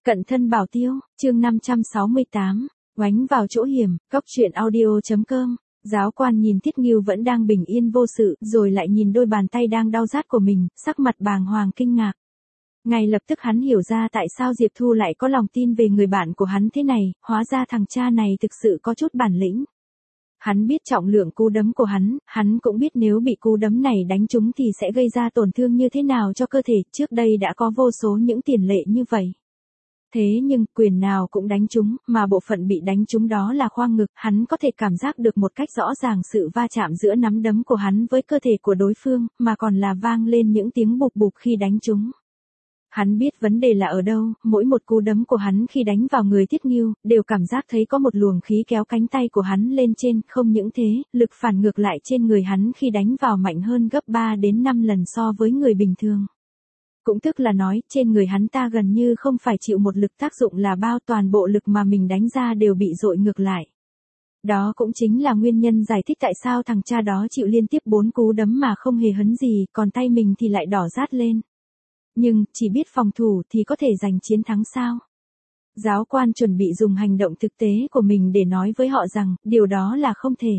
Cận thân bảo tiêu, chương 568, oánh vào chỗ hiểm, góc truyện audio.com. Giáo quan nhìn Thiết Ngưu vẫn đang bình yên vô sự, rồi lại nhìn đôi bàn tay đang đau rát của mình, sắc mặt bàng hoàng kinh ngạc. Ngay lập tức hắn hiểu ra tại sao Diệp Thu lại có lòng tin về người bạn của hắn thế này, hóa ra thằng cha này thực sự có chút bản lĩnh. Hắn biết trọng lượng cú đấm của hắn cũng biết nếu bị cú đấm này đánh trúng thì sẽ gây ra tổn thương như thế nào cho cơ thể, trước đây đã có vô số những tiền lệ như vậy. Thế nhưng, quyền nào cũng đánh trúng, mà bộ phận bị đánh trúng đó là khoang ngực, hắn có thể cảm giác được một cách rõ ràng sự va chạm giữa nắm đấm của hắn với cơ thể của đối phương, mà còn là vang lên những tiếng bụp bụp khi đánh trúng. Hắn biết vấn đề là ở đâu, mỗi một cú đấm của hắn khi đánh vào người Thiết Ngưu, đều cảm giác thấy có một luồng khí kéo cánh tay của hắn lên trên, không những thế, lực phản ngược lại trên người hắn khi đánh vào mạnh hơn gấp 3 đến 5 lần so với người bình thường. Cũng tức là nói, trên người hắn ta gần như không phải chịu một lực tác dụng là bao, toàn bộ lực mà mình đánh ra đều bị dội ngược lại. Đó cũng chính là nguyên nhân giải thích tại sao thằng cha đó chịu liên tiếp 4 cú đấm mà không hề hấn gì, còn tay mình thì lại đỏ rát lên. Nhưng, chỉ biết phòng thủ thì có thể giành chiến thắng sao? Giáo quan chuẩn bị dùng hành động thực tế của mình để nói với họ rằng, điều đó là không thể.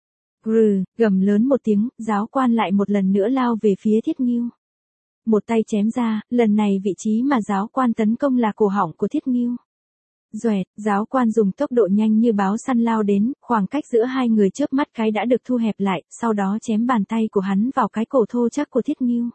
Gầm lớn một tiếng, giáo quan lại một lần nữa lao về phía Thiết Ngưu. Một tay chém ra, lần này vị trí mà giáo quan tấn công là cổ họng của Thiết Ngưu. Doẹt, giáo quan dùng tốc độ nhanh như báo săn lao đến, khoảng cách giữa hai người chớp mắt cái đã được thu hẹp lại, sau đó chém bàn tay của hắn vào cái cổ thô chắc của Thiết Ngưu.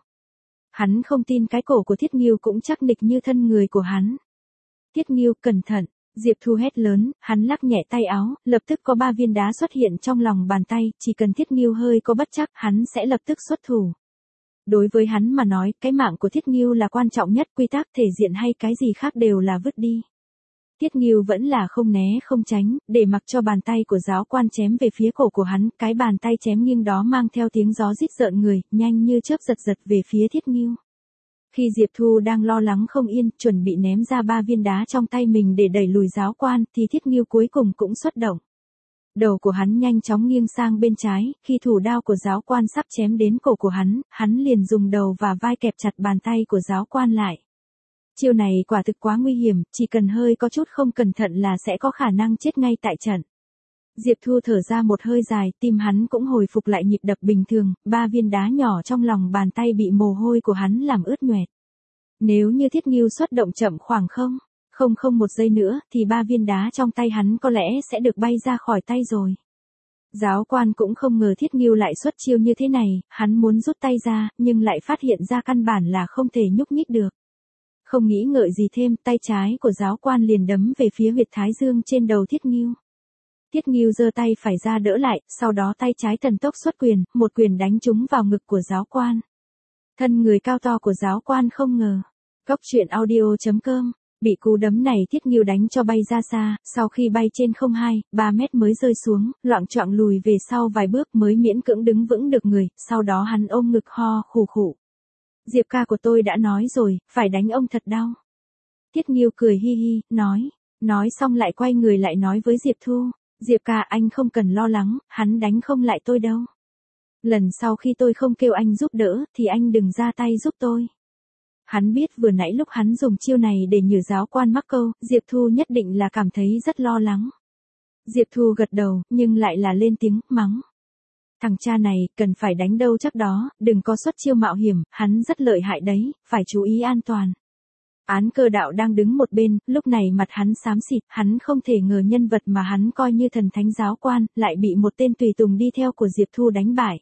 Hắn không tin cái cổ của Thiết Ngưu cũng chắc nịch như thân người của hắn. Thiết Ngưu, cẩn thận, Diệp Thu hét lớn, hắn lắc nhẹ tay áo, lập tức có 3 viên đá xuất hiện trong lòng bàn tay, chỉ cần Thiết Ngưu hơi có bất chắc, hắn sẽ lập tức xuất thủ. Đối với hắn mà nói, cái mạng của Thiết Ngưu là quan trọng nhất, quy tắc thể diện hay cái gì khác đều là vứt đi. Thiết Ngưu vẫn là không né không tránh, để mặc cho bàn tay của giáo quan chém về phía cổ của hắn, cái bàn tay chém nghiêng đó mang theo tiếng gió rít rợn người, nhanh như chớp giật về phía Thiết Ngưu. Khi Diệp Thu đang lo lắng không yên, chuẩn bị ném ra 3 viên đá trong tay mình để đẩy lùi giáo quan, thì Thiết Ngưu cuối cùng cũng xuất động. Đầu của hắn nhanh chóng nghiêng sang bên trái, khi thủ đao của giáo quan sắp chém đến cổ của hắn liền dùng đầu và vai kẹp chặt bàn tay của giáo quan lại. Chiêu này quả thực quá nguy hiểm, chỉ cần hơi có chút không cẩn thận là sẽ có khả năng chết ngay tại trận. Diệp Thu thở ra một hơi dài, tim hắn cũng hồi phục lại nhịp đập bình thường, 3 viên đá nhỏ trong lòng bàn tay bị mồ hôi của hắn làm ướt nhoẹt. Nếu như Thiết Ngưu xuất động chậm khoảng 0,1 giây nữa, thì 3 viên đá trong tay hắn có lẽ sẽ được bay ra khỏi tay rồi. Giáo quan cũng không ngờ Thiết Ngưu lại xuất chiêu như thế này, hắn muốn rút tay ra, nhưng lại phát hiện ra căn bản là không thể nhúc nhích được. Không nghĩ ngợi gì thêm, tay trái của giáo quan liền đấm về phía huyệt thái dương trên đầu Thiết Ngưu. Thiết Ngưu giơ tay phải ra đỡ lại, sau đó tay trái thần tốc xuất quyền, một quyền đánh trúng vào ngực của giáo quan. Thân người cao to của giáo quan không ngờ. Góc truyện audio.com, bị cú đấm này Thiết Ngưu đánh cho bay ra xa, sau khi bay trên 0,2-3 mét mới rơi xuống, loạng choạng lùi về sau vài bước mới miễn cưỡng đứng vững được người, sau đó hắn ôm ngực ho khủ khủ. Diệp ca của tôi đã nói rồi, phải đánh ông thật đau. Thiết Ngưu cười hi hi, nói xong lại quay người lại nói với Diệp Thu, Diệp ca anh không cần lo lắng, hắn đánh không lại tôi đâu. Lần sau khi tôi không kêu anh giúp đỡ, thì anh đừng ra tay giúp tôi. Hắn biết vừa nãy lúc hắn dùng chiêu này để nhử giáo quan mắc câu, Diệp Thu nhất định là cảm thấy rất lo lắng. Diệp Thu gật đầu, nhưng lại là lên tiếng, mắng. Thằng cha này, cần phải đánh đâu chắc đó, đừng có xuất chiêu mạo hiểm, hắn rất lợi hại đấy, phải chú ý an toàn. Án Cơ Đạo đang đứng một bên, lúc này mặt hắn xám xịt, hắn không thể ngờ nhân vật mà hắn coi như thần thánh giáo quan, lại bị một tên tùy tùng đi theo của Diệp Thu đánh bại.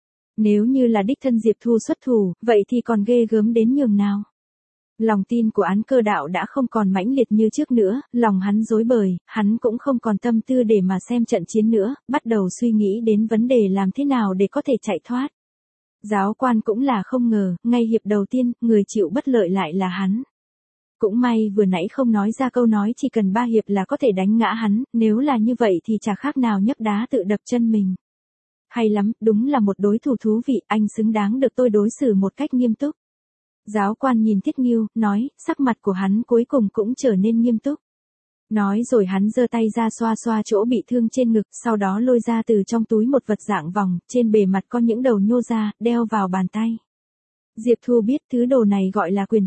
Nếu như là đích thân Diệp Thu xuất thủ, vậy thì còn ghê gớm đến nhường nào. Lòng tin của Án Cơ Đạo đã không còn mãnh liệt như trước nữa, lòng hắn rối bời, hắn cũng không còn tâm tư để mà xem trận chiến nữa, bắt đầu suy nghĩ đến vấn đề làm thế nào để có thể chạy thoát. Giáo quan cũng là không ngờ, ngay hiệp đầu tiên, người chịu bất lợi lại là hắn. Cũng may vừa nãy không nói ra câu nói chỉ cần 3 hiệp là có thể đánh ngã hắn, nếu là như vậy thì chả khác nào nhấc đá tự đập chân mình. Hay lắm, đúng là một đối thủ thú vị, anh xứng đáng được tôi đối xử một cách nghiêm túc. Giáo quan nhìn Thiết Ngưu, nói, sắc mặt của hắn cuối cùng cũng trở nên nghiêm túc. Nói rồi hắn giơ tay ra xoa xoa chỗ bị thương trên ngực, sau đó lôi ra từ trong túi một vật dạng vòng, trên bề mặt có những đầu nhô ra, đeo vào bàn tay. Diệp Thu biết thứ đồ này gọi là quyền thích.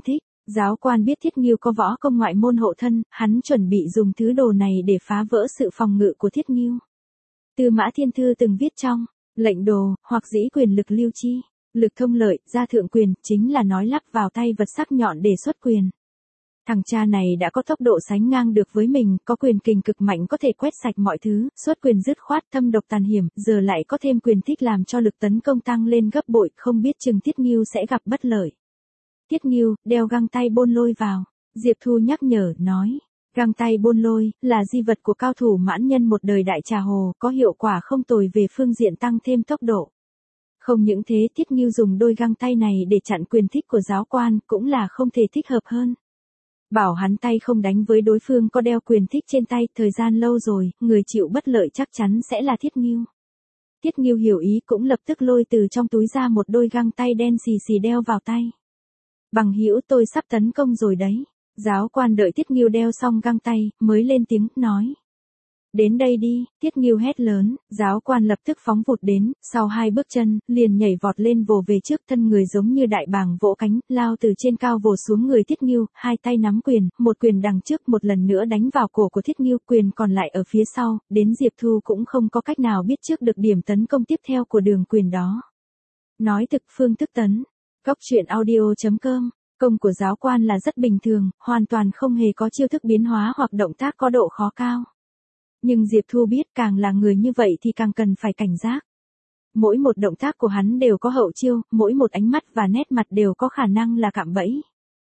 Giáo quan biết Thiết Ngưu có võ công ngoại môn hộ thân, hắn chuẩn bị dùng thứ đồ này để phá vỡ sự phòng ngự của Thiết Ngưu. Tư Mã Thiên Thư từng viết trong lệnh đồ, hoặc dĩ quyền lực lưu chi, lực thông lợi, gia thượng quyền, chính là nói lắp vào tay vật sắc nhọn để xuất quyền. Thằng cha này đã có tốc độ sánh ngang được với mình, có quyền kình cực mạnh có thể quét sạch mọi thứ, xuất quyền dứt khoát thâm độc tàn hiểm, giờ lại có thêm quyền thích làm cho lực tấn công tăng lên gấp bội, không biết chừng Thiết Ngưu sẽ gặp bất lợi. Thiết Ngưu, đeo găng tay bôn lôi vào. Diệp Thu nhắc nhở, nói. Găng tay bôn lôi, là di vật của cao thủ mãn nhân một đời đại trà hồ, có hiệu quả không tồi về phương diện tăng thêm tốc độ. Không những thế, Thiết Ngưu dùng đôi găng tay này để chặn quyền thích của giáo quan, cũng là không thể thích hợp hơn. Bảo hắn tay không đánh với đối phương có đeo quyền thích trên tay, thời gian lâu rồi, người chịu bất lợi chắc chắn sẽ là Thiết Ngưu. Thiết Ngưu hiểu ý cũng lập tức lôi từ trong túi ra một đôi găng tay đen xì xì đeo vào tay. Bằng hữu, tôi sắp tấn công rồi đấy. Giáo quan đợi Thiết Ngưu đeo xong găng tay, mới lên tiếng, nói. Đến đây đi, Thiết Ngưu hét lớn, giáo quan lập tức phóng vụt đến, sau 2 bước chân, liền nhảy vọt lên vồ về trước, thân người giống như đại bàng vỗ cánh, lao từ trên cao vồ xuống người Thiết Ngưu, hai tay nắm quyền, một quyền đằng trước một lần nữa đánh vào cổ của Thiết Ngưu, quyền còn lại ở phía sau, đến Diệp Thu cũng không có cách nào biết trước được điểm tấn công tiếp theo của đường quyền đó. Nói thực phương thức tấn, góc truyện audio.com. Công của giáo quan là rất bình thường, hoàn toàn không hề có chiêu thức biến hóa hoặc động tác có độ khó cao. Nhưng Diệp Thu biết càng là người như vậy thì càng cần phải cảnh giác. Mỗi một động tác của hắn đều có hậu chiêu, mỗi một ánh mắt và nét mặt đều có khả năng là cạm bẫy.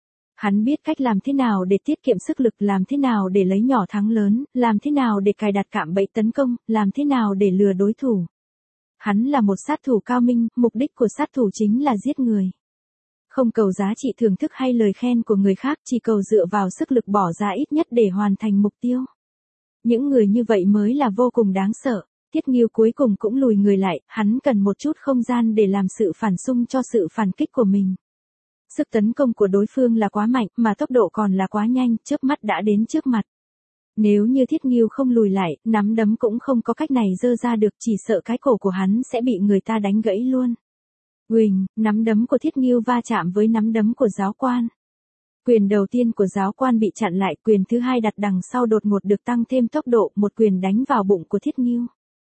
Hắn biết cách làm thế nào để tiết kiệm sức lực, làm thế nào để lấy nhỏ thắng lớn, làm thế nào để cài đặt cạm bẫy tấn công, làm thế nào để lừa đối thủ. Hắn là một sát thủ cao minh, mục đích của sát thủ chính là giết người. Không cầu giá trị thưởng thức hay lời khen của người khác, chỉ cầu dựa vào sức lực bỏ ra ít nhất để hoàn thành mục tiêu. Những người như vậy mới là vô cùng đáng sợ. Thiết Ngưu cuối cùng cũng lùi người lại, hắn cần một chút không gian để làm sự phản xung cho sự phản kích của mình. Sức tấn công của đối phương là quá mạnh, mà tốc độ còn là quá nhanh, chớp mắt đã đến trước mặt. Nếu như Thiết Ngưu không lùi lại, nắm đấm cũng không có cách này giơ ra được, chỉ sợ cái cổ của hắn sẽ bị người ta đánh gãy luôn. Uỳnh, nắm đấm của Thiết Ngưu va chạm với nắm đấm của giáo quan. Quyền đầu tiên của giáo quan bị chặn lại, quyền thứ hai đặt đằng sau đột ngột được tăng thêm tốc độ, một quyền đánh vào bụng của Thiết Ngưu.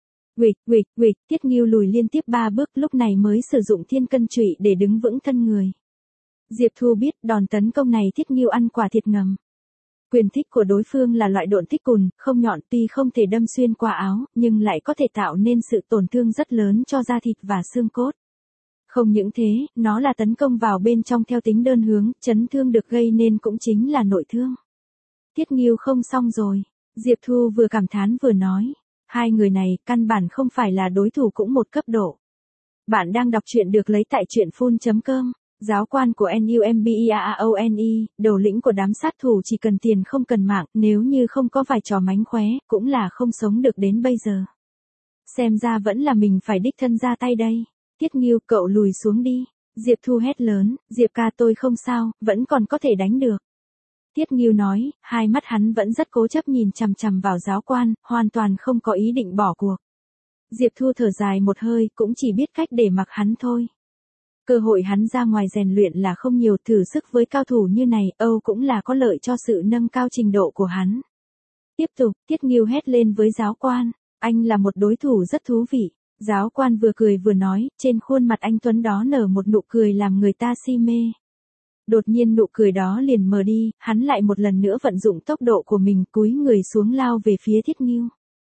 Uịch, Thiết Ngưu lùi liên tiếp 3 bước, lúc này mới sử dụng thiên cân trụy để đứng vững thân người. Diệp Thu biết đòn tấn công này Thiết Ngưu ăn quả thiệt ngầm. Quyền thích của đối phương là loại độn thích cùn, không nhọn, tuy không thể đâm xuyên qua áo, nhưng lại có thể tạo nên sự tổn thương rất lớn cho da thịt và xương cốt. Không những thế, nó là tấn công vào bên trong theo tính đơn hướng, chấn thương được gây nên cũng chính là nội thương. Thiết Ngưu không xong rồi. Diệp Thu vừa cảm thán vừa nói. Hai người này, căn bản không phải là đối thủ cũng một cấp độ. Bạn đang đọc truyện được lấy tại truyện.com. Giáo quan của NUMBEAAONE, đầu lĩnh của đám sát thủ chỉ cần tiền không cần mạng, nếu như không có vài trò mánh khóe, cũng là không sống được đến bây giờ. Xem ra vẫn là mình phải đích thân ra tay đây. Thiết Ngưu, cậu lùi xuống đi. Diệp Thu hét lớn, Diệp ca tôi không sao, vẫn còn có thể đánh được. Thiết Ngưu nói, hai mắt hắn vẫn rất cố chấp nhìn chằm chằm vào giáo quan, hoàn toàn không có ý định bỏ cuộc. Diệp Thu thở dài một hơi, cũng chỉ biết cách để mặc hắn thôi. Cơ hội hắn ra ngoài rèn luyện là không nhiều, thử sức với cao thủ như này, Âu cũng là có lợi cho sự nâng cao trình độ của hắn. Tiếp tục, Thiết Ngưu hét lên với giáo quan, anh là một đối thủ rất thú vị. Giáo quan vừa cười vừa nói, trên khuôn mặt anh tuấn đó nở một nụ cười làm người ta si mê. Đột nhiên nụ cười đó liền mờ đi, hắn lại một lần nữa vận dụng tốc độ của mình, cúi người xuống lao về phía Thiết Ngưu.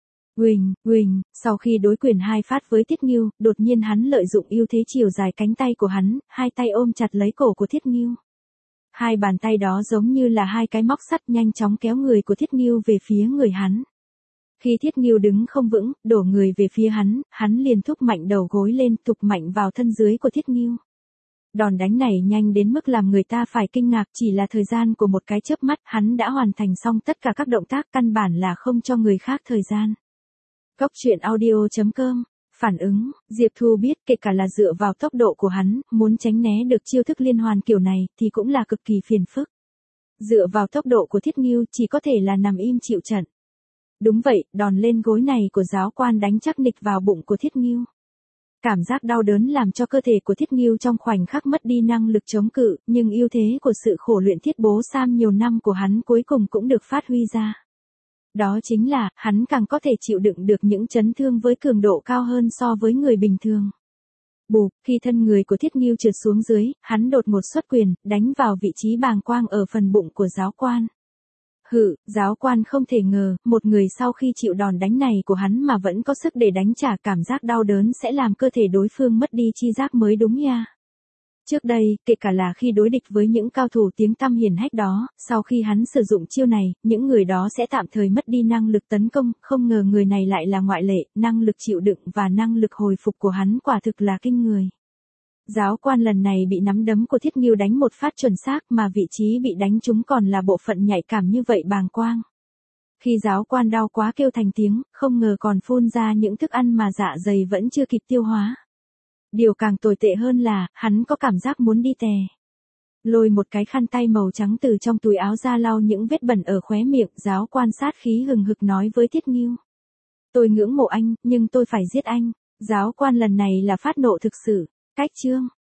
Uỳnh, sau khi đối quyền 2 phát với Thiết Ngưu, đột nhiên hắn lợi dụng ưu thế chiều dài cánh tay của hắn, hai tay ôm chặt lấy cổ của Thiết Ngưu. Hai bàn tay đó giống như là hai cái móc sắt nhanh chóng kéo người của Thiết Ngưu về phía người hắn. Khi Thiết Ngưu đứng không vững, đổ người về phía hắn liền thúc mạnh đầu gối lên, thục mạnh vào thân dưới của Thiết Ngưu. Đòn đánh này nhanh đến mức làm người ta phải kinh ngạc, chỉ là thời gian của một cái chớp mắt, hắn đã hoàn thành xong tất cả các động tác, căn bản là không cho người khác thời gian. Góc truyện audio.com. Phản ứng, Diệp Thu biết kể cả là dựa vào tốc độ của hắn, muốn tránh né được chiêu thức liên hoàn kiểu này thì cũng là cực kỳ phiền phức. Dựa vào tốc độ của Thiết Ngưu chỉ có thể là nằm im chịu trận. Đúng vậy, đòn lên gối này của giáo quan đánh chắc nịch vào bụng của Thiết Ngưu. Cảm giác đau đớn làm cho cơ thể của Thiết Ngưu trong khoảnh khắc mất đi năng lực chống cự, nhưng ưu thế của sự khổ luyện thiết bố sam nhiều năm của hắn cuối cùng cũng được phát huy ra. Đó chính là, hắn càng có thể chịu đựng được những chấn thương với cường độ cao hơn so với người bình thường. Bù, khi thân người của Thiết Ngưu trượt xuống dưới, hắn đột ngột xuất quyền, đánh vào vị trí bàng quang ở phần bụng của giáo quan. Giáo quan không thể ngờ, một người sau khi chịu đòn đánh này của hắn mà vẫn có sức để đánh trả, cảm giác đau đớn sẽ làm cơ thể đối phương mất đi chi giác mới đúng nha. Trước đây, kể cả là khi đối địch với những cao thủ tiếng tăm hiển hách đó, sau khi hắn sử dụng chiêu này, những người đó sẽ tạm thời mất đi năng lực tấn công, không ngờ người này lại là ngoại lệ, năng lực chịu đựng và năng lực hồi phục của hắn quả thực là kinh người. Giáo quan lần này bị nắm đấm của Thiết Ngưu đánh một phát chuẩn xác mà vị trí bị đánh trúng còn là bộ phận nhạy cảm như vậy bàng quang. Khi giáo quan đau quá kêu thành tiếng, không ngờ còn phun ra những thức ăn mà dạ dày vẫn chưa kịp tiêu hóa. Điều càng tồi tệ hơn là, hắn có cảm giác muốn đi tè. Lôi một cái khăn tay màu trắng từ trong túi áo ra lau những vết bẩn ở khóe miệng, giáo quan sát khí hừng hực nói với Thiết Ngưu. Tôi ngưỡng mộ anh, nhưng tôi phải giết anh. Giáo quan lần này là phát nộ thực sự. Cách chương